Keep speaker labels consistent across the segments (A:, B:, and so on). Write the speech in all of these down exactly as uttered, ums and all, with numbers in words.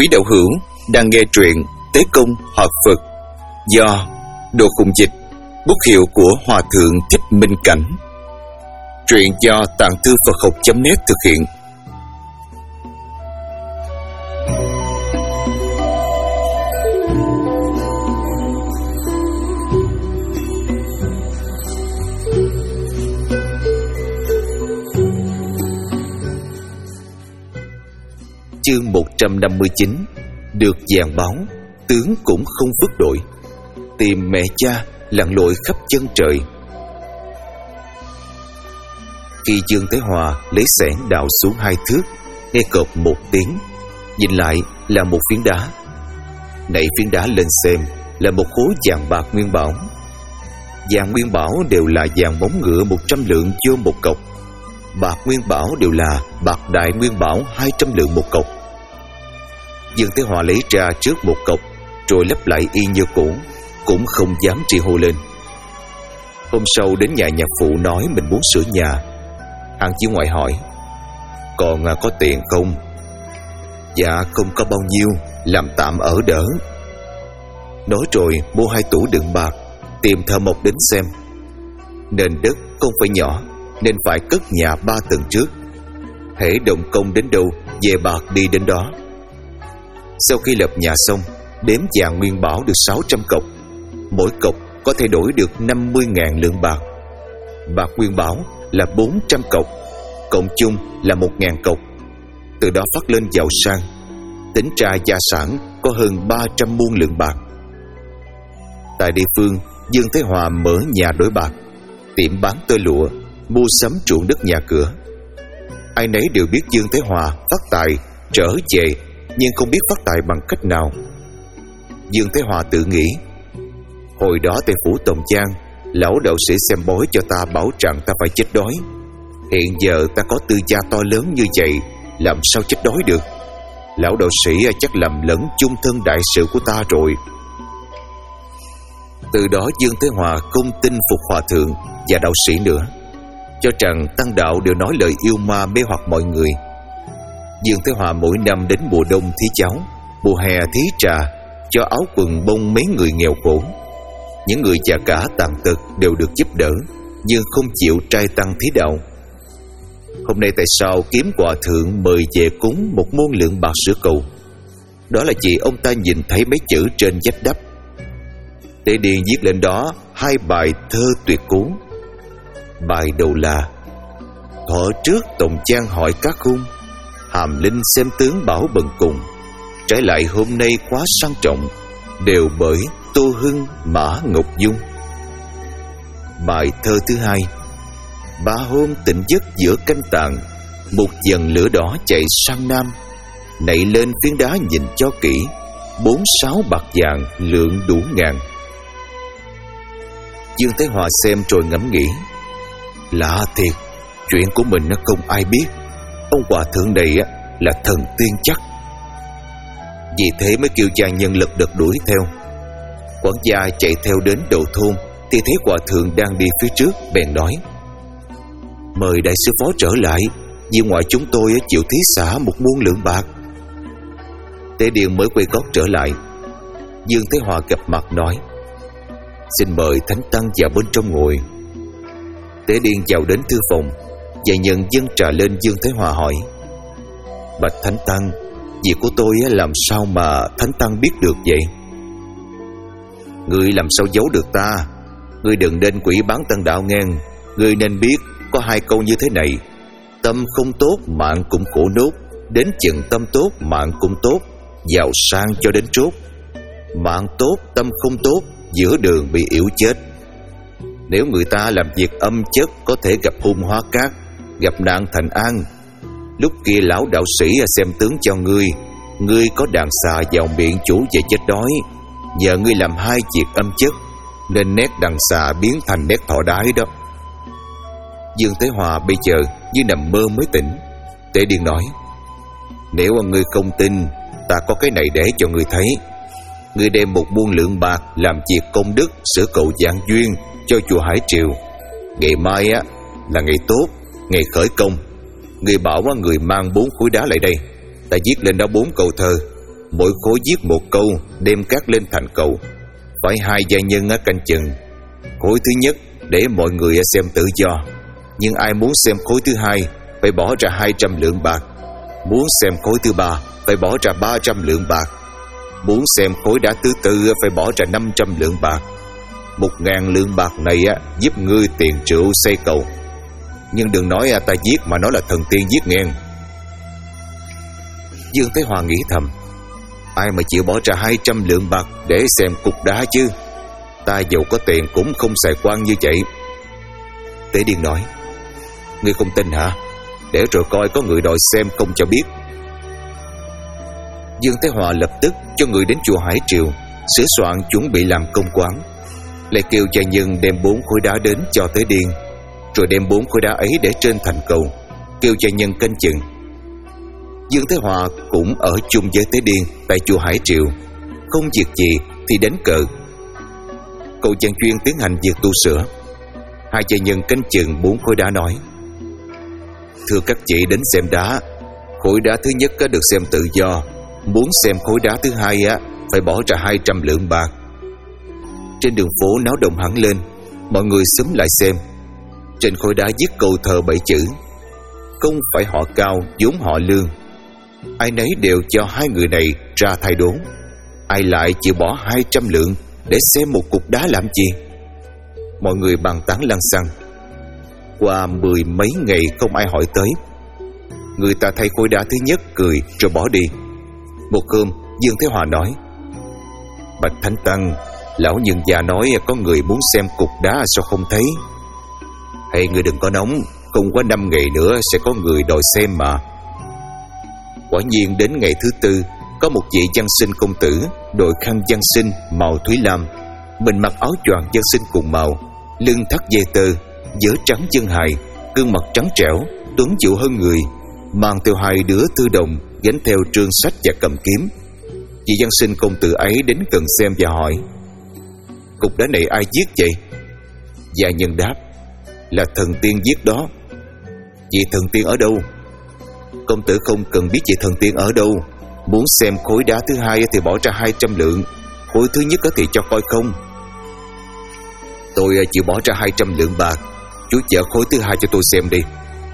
A: Quý đạo hữu đang nghe truyện Tế Công Hợp Phật do Đồ Khùng Dịch, bút hiệu của Hòa Thượng Thích Minh Cảnh. Truyện do Tạng Thư Phật Học chấm net thực hiện. Chương một trăm năm mươi chín. Được vàng báo, tướng cũng không vứt đội. Tìm mẹ cha lặn lội khắp chân trời. Khi Dương Thế Hòa lấy xẻng đào xuống hai thước, nghe cộp một tiếng, nhìn lại là một phiến đá. Nảy phiến đá lên xem là một khối vàng bạc nguyên bảo. Vàng nguyên bảo đều là vàng móng ngựa một trăm lượng vô một cọc. Bạc nguyên bảo đều là bạc đại nguyên bảo hai trăm lượng một cọc. Dương Thế Hòa lấy ra trước một cọc, rồi lấp lại y như cũ, cũng không dám tri hô lên. Hôm sau đến nhà nhạc phụ nói mình muốn sửa nhà. Hàng Chiếu Ngoại hỏi: "Còn có tiền không?" "Dạ không có bao nhiêu, làm tạm ở đỡ." Nói rồi mua hai tủ đựng bạc, tìm thợ mộc đến xem. Nền đất không phải nhỏ, nên phải cất nhà ba tầng trước. Hễ động công đến đâu, về bạc đi đến đó. Sau khi lập nhà xong, đếm vàng nguyên bảo được sáu trăm cọc. Mỗi cọc có thể đổi được năm mươi ngàn lượng bạc. Bạc nguyên bảo là bốn trăm cọc, cộng chung là một ngàn cọc. Từ đó phát lên giàu sang. Tính ra gia sản có hơn ba trăm muôn lượng bạc. Tại địa phương, Dương Thế Hòa mở nhà đổi bạc, tiệm bán tơ lụa, mua sắm ruộng đất nhà cửa. Ai nấy đều biết Dương Thế Hòa phát tài trở về, nhưng không biết phát tài bằng cách nào. Dương Thế Hòa tự nghĩ: hồi đó tại phủ Tòng Giang, lão đạo sĩ xem bói cho ta bảo rằng ta phải chết đói. Hiện giờ ta có tư gia to lớn như vậy, làm sao chết đói được? Lão đạo sĩ chắc lầm lẫn chung thân đại sự của ta rồi. Từ đó Dương Thế Hòa không tin phục hòa thượng và đạo sĩ nữa, cho rằng tăng đạo đều nói lời yêu ma mê hoặc mọi người. Dương Thế Hòa mỗi năm đến mùa đông thí cháo, mùa hè thí trà, cho áo quần bông mấy người nghèo khổ. Những người già cả tàn tật đều được giúp đỡ, nhưng không chịu trai tăng thí đạo. Hôm nay tại sao kiếm hòa thượng mời về cúng một muôn lượng bạc sữa cầu? Đó là vì ông ta nhìn thấy mấy chữ trên vách đắp. Tế Điền viết lên đó hai bài thơ tuyệt cú. Bài đầu là: "Thọ trước Tòng Giang hỏi các khung, hàm linh xem tướng bảo bần cùng. Trái lại hôm nay quá sang trọng, đều bởi Tô Hưng Mã Ngọc Dung." Bài thơ thứ hai: "Ba hôm tỉnh giấc giữa canh tàn, một dần lửa đỏ chạy sang nam. Nảy lên phiến đá nhìn cho kỹ, bốn sáu bạc vàng lượng đủ ngàn." Dương Thế Hòa xem rồi ngẫm nghĩ: lạ thiệt, chuyện của mình nó không ai biết. Ông hòa thượng này là thần tiên chắc. Vì thế mới kêu gia nhân lực đợt đuổi theo. Quản gia chạy theo đến đầu thôn thì thấy hòa thượng đang đi phía trước, bèn nói: "Mời đại sư phó trở lại, vì ngoại chúng tôi chịu thí xả một muôn lượng bạc." Tế Điền mới quay gót trở lại. Dương Thế Hòa gặp mặt nói: "Xin mời thánh tăng vào bên trong ngồi." Tế Điền vào đến thư phòng, và nhận dâng trà lên. Dương Thế Hòa hỏi: "Bạch thánh tăng, việc của tôi làm sao mà thánh tăng biết được vậy?" "Ngươi làm sao giấu được ta? Ngươi đừng nên quỷ bán tăng đạo ngang. Ngươi nên biết có hai câu như thế này: tâm không tốt mạng cũng khổ nốt, đến chừng tâm tốt mạng cũng tốt, giàu sang cho đến chốt. Mạng tốt tâm không tốt, giữa đường bị yểu chết. Nếu người ta làm việc âm chất, có thể gặp hung hóa cát, gặp nạn thành an. Lúc kia lão đạo sĩ xem tướng cho ngươi, ngươi có đàn xà vào miệng chủ về chết đói. Nhờ ngươi làm hai việc âm chất, nên nét đàn xà biến thành nét thọ đái đó." Dương Thế Hòa bây giờ như nằm mơ mới tỉnh. Tế Điền nói: "Nếu ngươi không tin, ta có cái này để cho ngươi thấy. Ngươi đem một muôn lượng bạc làm việc công đức, sửa cầu vạn duyên cho chùa Hải Triều. Ngày mai á là ngày tốt, ngày khởi công. Ngươi bảo người mang bốn khối đá lại đây, ta viết lên đó bốn câu thơ: mỗi khối viết một câu, đem cát lên thành cầu. Phải hai gia nhân canh chừng. Khối thứ nhất để mọi người xem tự do, nhưng ai muốn xem khối thứ hai phải bỏ ra hai trăm lượng bạc. Muốn xem khối thứ ba phải bỏ ra ba trăm lượng bạc. Muốn xem khối đá thứ tư phải bỏ ra năm trăm lượng bạc. Một ngàn lượng bạc này á, giúp ngươi tiền rượu xây cầu. Nhưng đừng nói ta giết mà nói là thần tiên giết nghe. Dương Thế Hòa nghĩ thầm, ai mà chịu bỏ ra hai trăm lượng bạc để xem cục đá chứ? Ta giàu có tiền cũng không xài quan như vậy. Tế Điên nói, ngươi không tin hả? Để rồi coi có người đòi xem không cho biết. Dương Thế Hòa lập tức cho người đến chùa Hải Triều sửa soạn chuẩn bị làm công quán, lại kêu gia nhân đem bốn khối đá đến cho Tế Điên, rồi đem bốn khối đá ấy để trên thành cầu, kêu gia nhân canh chừng. Dương Thế Hòa cũng ở chung với Tế Điên tại chùa Hải Triều, không việc gì thì đánh cờ. Cậu chàng chuyên tiến hành việc tu sửa. Hai gia nhân canh chừng bốn khối đá nói, thưa các chị đến xem đá, khối đá thứ nhất có được xem tự do. Muốn xem khối đá thứ hai á, phải bỏ ra hai trăm lượng bạc. Trên đường phố náo động hẳn lên, mọi người xúm lại xem. Trên khối đá viết câu thơ bảy chữ: không phải họ Cao vốn họ Lương. Ai nấy đều cho hai người này ra thay đốn. Ai lại chịu bỏ hai trăm lượng để xem một cục đá làm chi? Mọi người bàn tán lăng xăng. Qua mười mấy ngày không ai hỏi tới. Người ta thay khối đá thứ nhất cười rồi bỏ đi. Một hôm Dương Thế Hòa nói, bạch Thánh Tăng, lão nhân già nói có người muốn xem cục đá sao không thấy? Hay người đừng có nóng, không quá năm ngày nữa sẽ có người đòi xem mà. Quả nhiên đến ngày thứ tư, có một vị văn sinh công tử đội khăn văn sinh màu thúy lam, mình mặc áo choàng văn sinh cùng màu, lưng thắt dây tơ, vớ trắng chân hài, gương mặt trắng trẻo, tuấn dịu hơn người, mang theo hai đứa thư đồng gánh theo trương sách và cầm kiếm. Vị văn sinh công tử ấy đến gần xem và hỏi, cục đá này ai viết vậy? Gia nhân đáp, là thần tiên viết đó. Vị thần tiên ở đâu? Công tử không cần biết vị thần tiên ở đâu. Muốn xem khối đá thứ hai thì bỏ ra hai trăm lượng. Khối thứ nhất thì cho coi không. Tôi chịu bỏ ra hai trăm lượng bạc. Chú chở khối thứ hai cho tôi xem đi.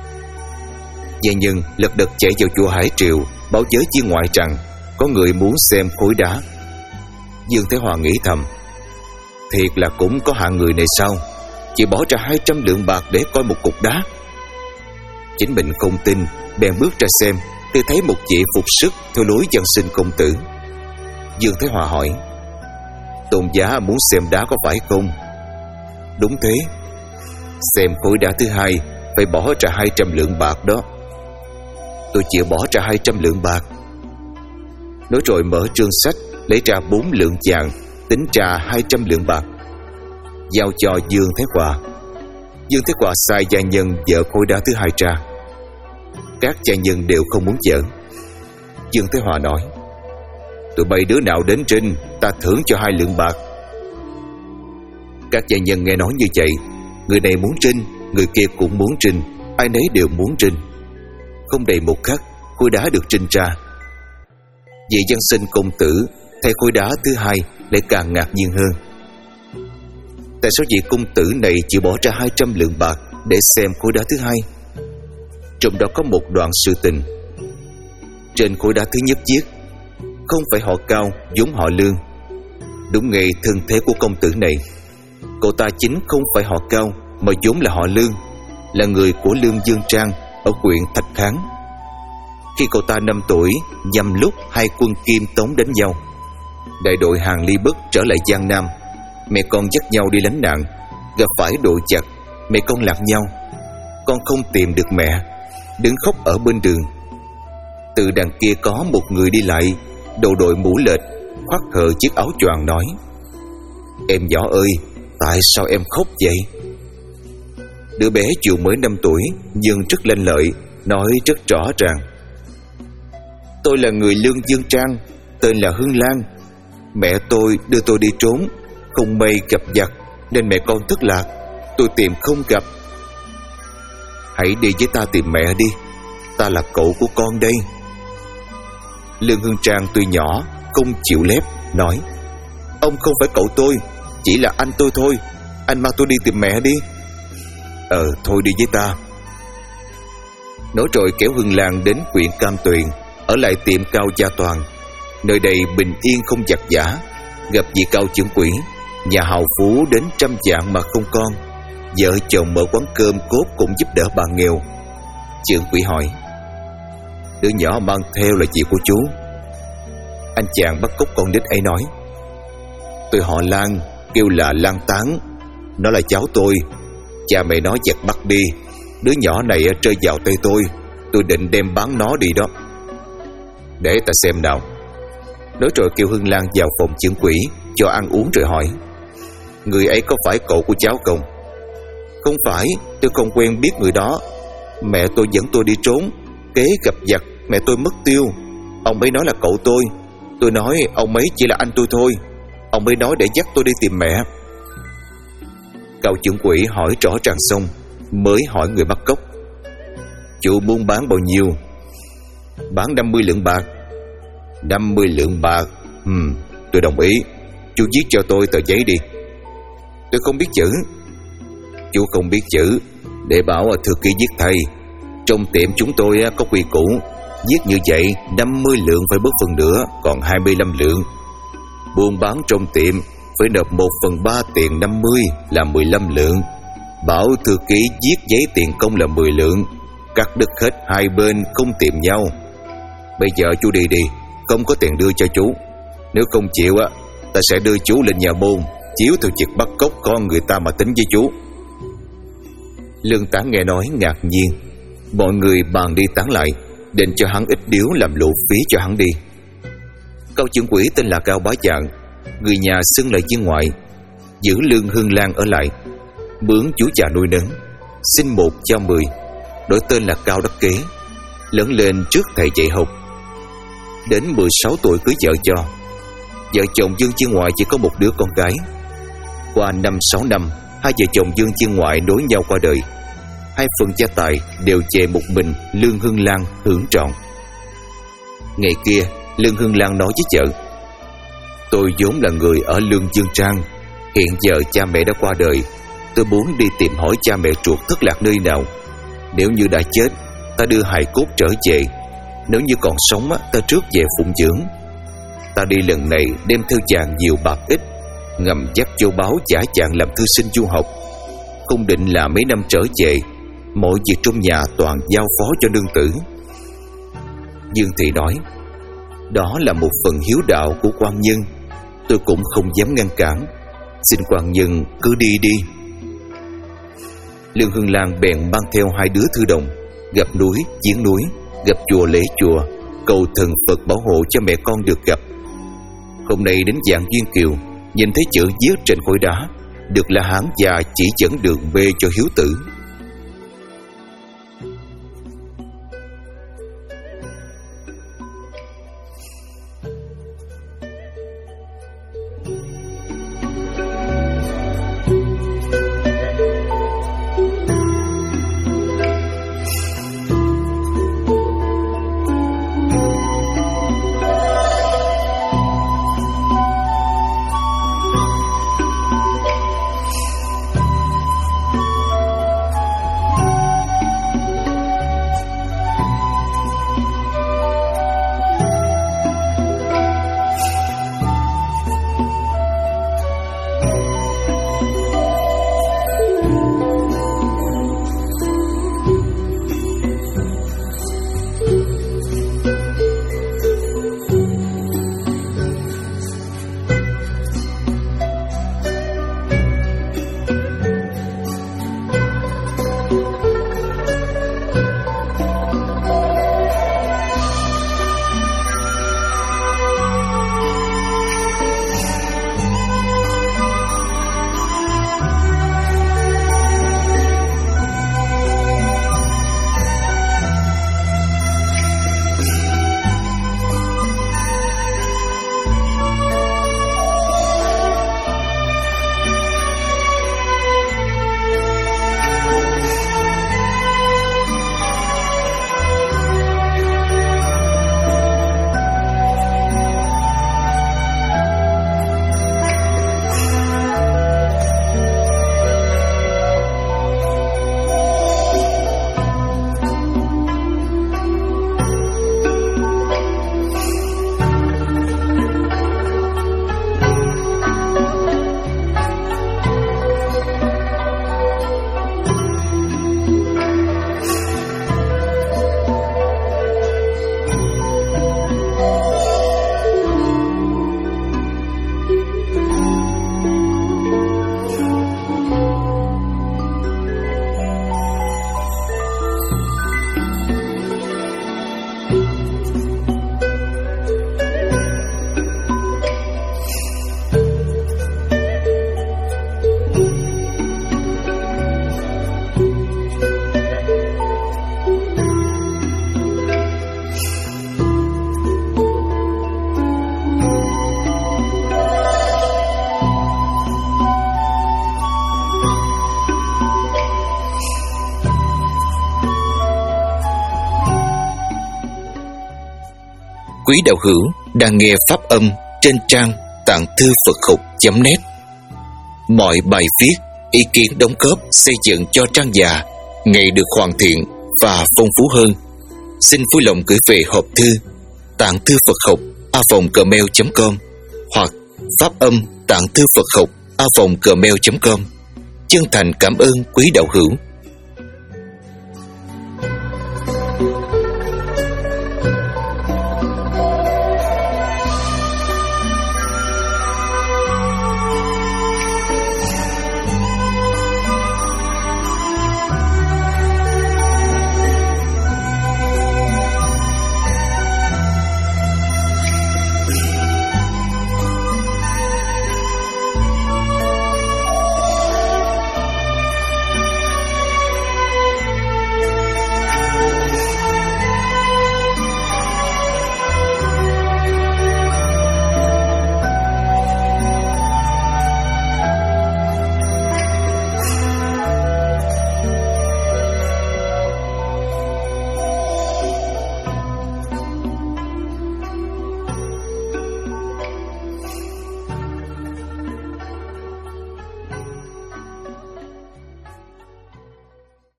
A: Gia nhân lật đật chạy vào chùa Hải Triều, báo với viên ngoại rằng có người muốn xem khối đá. Dương Thế Hòa nghĩ thầm, thiệt là cũng có hạng người này sao, chỉ bỏ ra hai trăm lượng bạc để coi một cục đá. Chính mình không tin, bèn bước ra xem, thì thấy một vị phục sức theo lối văn sinh công tử. Dương Thế Hòa hỏi, tôn giá muốn xem đá có phải không? Đúng thế. Xem khối đá thứ hai phải bỏ ra hai trăm lượng bạc đó. Tôi chịu bỏ ra hai trăm lượng bạc. Nói rồi mở trương sách, lấy ra bốn lượng vàng, tính ra hai trăm lượng bạc, giao cho Dương Thế Hòa. Dương Thế Hòa sai gia nhân dỡ khối đá thứ hai ra. Các gia nhân đều không muốn dỡ. Dương Thế Hòa nói, tụi bay đứa nào đến trinh, ta thưởng cho hai lượng bạc. Các gia nhân nghe nói như vậy, người này muốn trinh, người kia cũng muốn trinh, ai nấy đều muốn trinh. Không đầy một khắc, khối đá được trinh ra. Vị văn sinh công tử thấy khối đá thứ hai lại càng ngạc nhiên hơn. Tại sao vị công tử này chịu bỏ ra hai trăm lượng bạc để xem khối đá thứ hai? Trong đó có một đoạn sự tình. Trên khối đá thứ nhất viết, không phải họ Cao vốn họ Lương. Đúng ngày thân thế của công tử này. Cậu ta chính không phải họ Cao mà vốn là họ Lương, là người của Lương Dương Trang ở huyện Thạch Kháng. Khi cậu ta năm tuổi, nhằm lúc hai quân Kim Tống đánh nhau, đại đội Hàn Ly Bất trở lại Giang Nam. Mẹ con dắt nhau đi lánh nạn, gặp phải đội giặc, mẹ con lạc nhau. Con không tìm được mẹ, đứng khóc ở bên đường. Từ đằng kia có một người đi lại, đầu đội mũ lệch, khoác hờ chiếc áo choàng nói, em nhỏ ơi, tại sao em khóc vậy? Đứa bé dù mới năm tuổi nhưng rất lanh lợi, nói rất rõ ràng, tôi là người Lương Dương Trang, tên là Hương Lan. Mẹ tôi đưa tôi đi trốn, không may gặp giặc nên mẹ con thất lạc, tôi tìm không gặp. Hãy đi với ta tìm mẹ đi, ta là cậu của con đây. Lương Hương Trang tuy nhỏ không chịu lép, nói: Ông không phải cậu tôi, chỉ là anh tôi thôi. Anh mang tôi đi tìm mẹ đi. Ờ thôi đi với ta. Nói rồi kéo Hương Lan đến huyện Cam Tuyền, ở lại tiệm Cao Gia Toàn. Nơi đây bình yên không giặc giã. Gặp vị Cao trưởng quỹ, nhà hào phú đến trăm vạn mà không con. Vợ chồng mở quán cơm cốt cũng giúp đỡ bà nghèo. Trưởng quỹ hỏi: Đứa nhỏ mang theo là gì của chú? Anh chàng bắt cóc con nít ấy nói: Tôi họ Lan, kêu là Lan Tán. Nó là cháu tôi. Cha mẹ nó giật bắt đi. Đứa nhỏ này rơi vào tay tôi. Tôi định đem bán nó đi đó. Để ta xem nào. Nói rồi kêu Hương Lan vào phòng trưởng quỹ, cho ăn uống rồi hỏi: Người ấy có phải cậu của cháu không? Không phải, tôi không quen biết người đó. Mẹ tôi dẫn tôi đi trốn, kế gặp giặc, mẹ tôi mất tiêu. Ông ấy nói là cậu tôi. Tôi nói ông ấy chỉ là anh tôi thôi. Ông ấy nói để dắt tôi đi tìm mẹ. Cao trưởng quỹ hỏi rõ ràng xong, mới hỏi người bắt cóc: Chú muốn bán bao nhiêu? Bán năm mươi lượng bạc. Năm mươi lượng bạc. Ừm, tôi đồng ý. Chú viết cho tôi tờ giấy đi. Tôi không biết chữ. Chú không biết chữ, để bảo thư ký viết thay. Trong tiệm chúng tôi có quy củ, viết như vậy năm mươi lượng phải bớt phần nữa, còn hai mươi lăm lượng. Buôn bán trong tiệm phải nộp một phần ba tiền năm mươi là mười lăm lượng. Bảo thư ký viết giấy tiền công là mười lượng. Cắt đứt hết hai bên, không tìm nhau. Bây giờ chú đi đi, không có tiền đưa cho chú. Nếu không chịu á, ta sẽ đưa chú lên nhà môn, chiếu theo việc bắt cóc con người ta mà tính với chú. Lương Tán nghe nói ngạc nhiên. Mọi người bàn đi tán lại, định cho hắn ít điếu làm lộ phí cho hắn đi. Cao trưởng quỹ tên là Cao Bá Dạng, người nhà xưng lại viên ngoại, giữ Lương Hương Lan ở lại, mướn chú già nuôi nấng, sinh một cho mười, đổi tên là Cao Đắc Kế, lớn lên trước thầy dạy học. Đến mười sáu tuổi cưới vợ cho. Vợ chồng Dương Viên Ngoại chỉ có một đứa con gái. Qua năm sáu năm, hai vợ chồng Dương Viên Ngoại nối nhau qua đời. Hai phần gia tài đều về một mình Lương Hương Lan hưởng trọn. Ngày kia, Lương Hương Lan nói với vợ: Tôi vốn là người ở Lương Dương Trang. Hiện giờ cha mẹ đã qua đời. Tôi muốn đi tìm hỏi cha mẹ ruột thất lạc nơi nào. Nếu như đã chết, ta đưa hài cốt trở về. Nếu như còn sống, ta trước về phụng dưỡng. Ta đi lần này đem theo chàng nhiều bạc ít, ngầm dắt châu báu giả chàng làm thư sinh du học. Không định là mấy năm trở về, mọi việc trong nhà toàn giao phó cho nương tử. Dương Thị nói: Đó là một phần hiếu đạo của quan nhân, tôi cũng không dám ngăn cản. Xin quan nhân cứ đi đi. Lương Hương Lan bèn mang theo hai đứa thư đồng, gặp núi viếng núi, gặp chùa lễ chùa, cầu thần Phật bảo hộ cho mẹ con được gặp. Hôm nay đến Vạn Duyên Kiều, nhìn thấy chữ viết trên khối đá, được La Hán già chỉ dẫn đường bê cho hiếu tử. quý đạo hữu đang nghe pháp âm trên trang tạng thư Phật học chấm net. Mọi bài viết, ý kiến đóng góp xây dựng cho trang già ngày được hoàn thiện và phong phú hơn. Xin vui lòng gửi về hộp thư tạng thư Phật học a vòng gmail chấm com hoặc pháp âm tạng thư Phật học a vòng gmail chấm com. Chân thành cảm ơn quý đạo hữu.